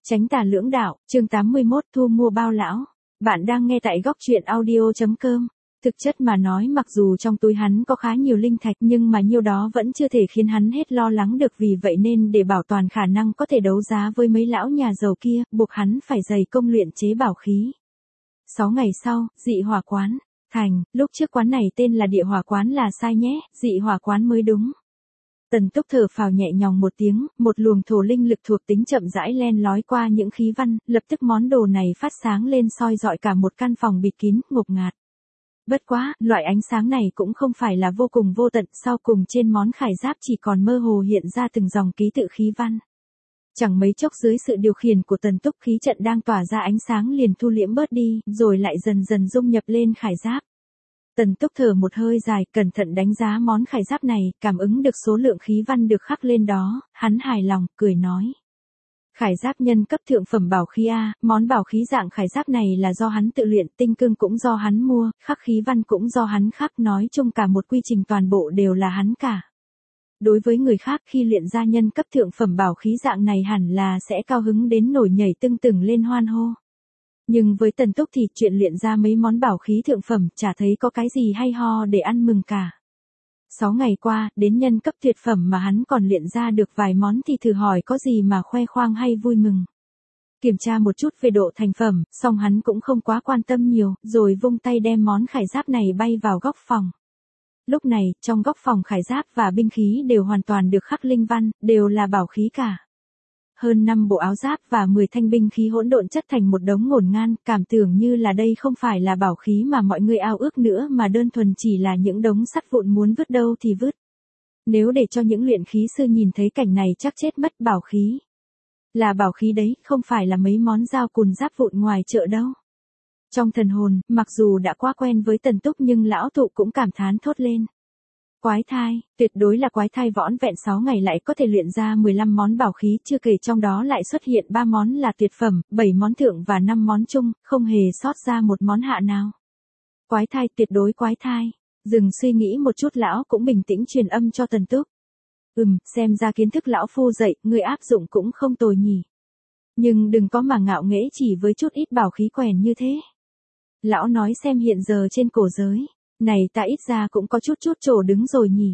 Chánh tà lưỡng đạo, chương 81 thu mua bao lão. Bạn đang nghe tại góc truyện audio.com. Thực chất mà nói, mặc dù trong túi hắn có khá nhiều linh thạch nhưng mà nhiêu đó vẫn chưa thể khiến hắn hết lo lắng được, vì vậy nên để bảo toàn khả năng có thể đấu giá với mấy lão nhà giàu kia, buộc hắn phải dày công luyện chế bảo khí. 6 ngày sau, dị hỏa quán. Thành, lúc trước quán này tên là địa hỏa quán là sai nhé, dị hỏa quán mới đúng. Tần Túc thở phào nhẹ nhõm một tiếng, một luồng thổ linh lực thuộc tính chậm rãi len lói qua những khí văn, lập tức món đồ này phát sáng lên soi rọi cả một căn phòng bịt kín, ngột ngạt. Bất quá, loại ánh sáng này cũng không phải là vô cùng vô tận, sau cùng trên món khải giáp chỉ còn mơ hồ hiện ra từng dòng ký tự khí văn. Chẳng mấy chốc dưới sự điều khiển của Tần Túc, khí trận đang tỏa ra ánh sáng liền thu liễm bớt đi, rồi lại dần dần dung nhập lên khải giáp. Tần Túc thở một hơi dài, cẩn thận đánh giá món khải giáp này, cảm ứng được số lượng khí văn được khắc lên đó, hắn hài lòng, cười nói. Khải giáp nhân cấp thượng phẩm bảo khí A, món bảo khí dạng khải giáp này là do hắn tự luyện, tinh cương cũng do hắn mua, khắc khí văn cũng do hắn khắc, nói chung cả một quy trình toàn bộ đều là hắn cả. Đối với người khác khi luyện ra nhân cấp thượng phẩm bảo khí dạng này hẳn là sẽ cao hứng đến nổi nhảy tưng từng lên hoan hô. Nhưng với Tần Túc thì chuyện luyện ra mấy món bảo khí thượng phẩm chả thấy có cái gì hay ho để ăn mừng cả. 6 ngày qua, đến nhân cấp tuyệt phẩm mà hắn còn luyện ra được vài món thì thử hỏi có gì mà khoe khoang hay vui mừng. Kiểm tra một chút về độ thành phẩm, song hắn cũng không quá quan tâm nhiều, rồi vung tay đem món khải giáp này bay vào góc phòng. Lúc này, trong góc phòng khải giáp và binh khí đều hoàn toàn được khắc linh văn, đều là bảo khí cả. Hơn 5 bộ áo giáp và 10 thanh binh khí hỗn độn chất thành một đống ngổn ngang, cảm tưởng như là đây không phải là bảo khí mà mọi người ao ước nữa mà đơn thuần chỉ là những đống sắt vụn muốn vứt đâu thì vứt. Nếu để cho những luyện khí sư nhìn thấy cảnh này chắc chết mất. Bảo khí là bảo khí đấy, không phải là mấy món dao cùn giáp vụn ngoài chợ đâu. Trong thần hồn, mặc dù đã quá quen với Tần Túc nhưng lão thụ cũng cảm thán thốt lên. Quái thai, tuyệt đối là quái thai, vỏn vẹn 6 ngày lại có thể luyện ra 15 món bảo khí, chưa kể trong đó lại xuất hiện 3 món là tuyệt phẩm, 7 món thượng và 5 món trung, không hề sót ra một món hạ nào. Quái thai, tuyệt đối quái thai. Dừng suy nghĩ một chút, lão cũng bình tĩnh truyền âm cho Tần Túc. Xem ra kiến thức lão phu dạy, người áp dụng cũng không tồi nhỉ. Nhưng đừng có mà ngạo nghễ chỉ với chút ít bảo khí quèn như thế. Lão nói xem hiện giờ trên cổ giới này ta ít ra cũng có chút chỗ đứng rồi nhỉ.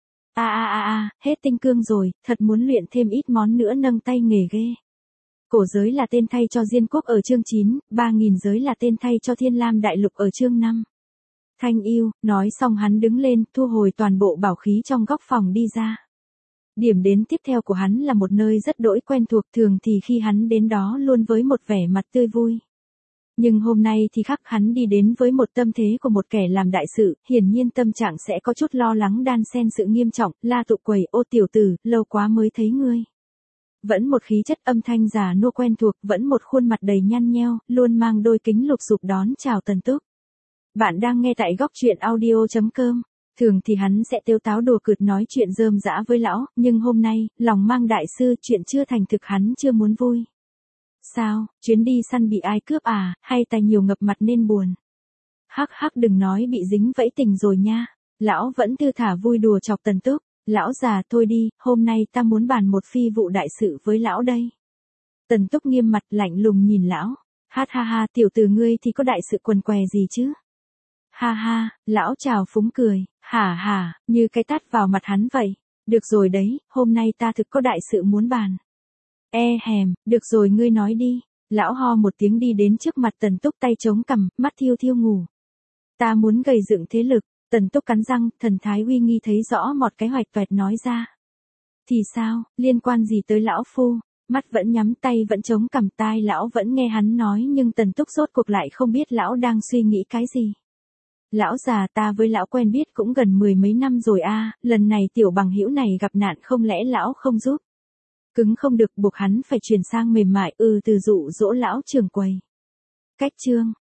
Hết tinh cương rồi, thật muốn luyện thêm ít món nữa nâng tay nghề ghê. Cổ giới là tên thay cho Diên Quốc ở chương 9, 3000 giới là tên thay cho Thiên Lam Đại Lục ở chương 5. Thanh yêu, nói xong hắn đứng lên, thu hồi toàn bộ bảo khí trong góc phòng đi ra. Điểm đến tiếp theo của hắn là một nơi rất đỗi quen thuộc, thường thì khi hắn đến đó luôn với một vẻ mặt tươi vui. Nhưng hôm nay thì khác, hắn đi đến với một tâm thế của một kẻ làm đại sự, hiển nhiên tâm trạng sẽ có chút lo lắng đan xen sự nghiêm trọng. La Tụ quầy, ô tiểu tử, lâu quá mới thấy ngươi. Vẫn một khí chất âm thanh già nua quen thuộc, vẫn một khuôn mặt đầy nhăn nheo, luôn mang đôi kính lục sụp đón chào Tần Túc. Bạn đang nghe tại góc truyện audio.com. Thường thì hắn sẽ tếu táo đùa cợt nói chuyện rơm rã với lão, nhưng hôm nay, lòng mang đại sư, chuyện chưa thành thực hắn chưa muốn vui. Sao, chuyến đi săn bị ai cướp à, hay tài nhiều ngập mặt nên buồn? Hắc đừng nói bị dính vẫy tình rồi nha. Lão vẫn thư thả vui đùa chọc Tần Túc. Lão già thôi đi, hôm nay ta muốn bàn một phi vụ đại sự với lão đây. Tần Túc nghiêm mặt lạnh lùng nhìn lão. Ha, tiểu tử ngươi thì có đại sự quần què gì chứ? Ha, lão chào phúng cười. Hả, như cái tát vào mặt hắn vậy. Được rồi đấy, hôm nay ta thực có đại sự muốn bàn. Được rồi ngươi nói đi. Lão ho một tiếng đi đến trước mặt Tần Túc, tay chống cằm, mắt thiêu ngủ. Ta muốn gầy dựng thế lực. Tần Túc cắn răng, thần thái uy nghi thấy rõ một cái hoạch toẹt nói ra. Thì sao, liên quan gì tới lão phu? Mắt vẫn nhắm, tay vẫn chống cằm, tai lão vẫn nghe hắn nói, nhưng Tần Túc rốt cuộc lại không biết lão đang suy nghĩ cái gì. Lão già, ta với lão quen biết cũng gần 10 mấy năm rồi a, lần này tiểu bằng hữu này gặp nạn không lẽ lão không giúp? Cứng không được, buộc hắn phải chuyển sang mềm mại, từ dụ dỗ lão trưởng quầy. Cách chương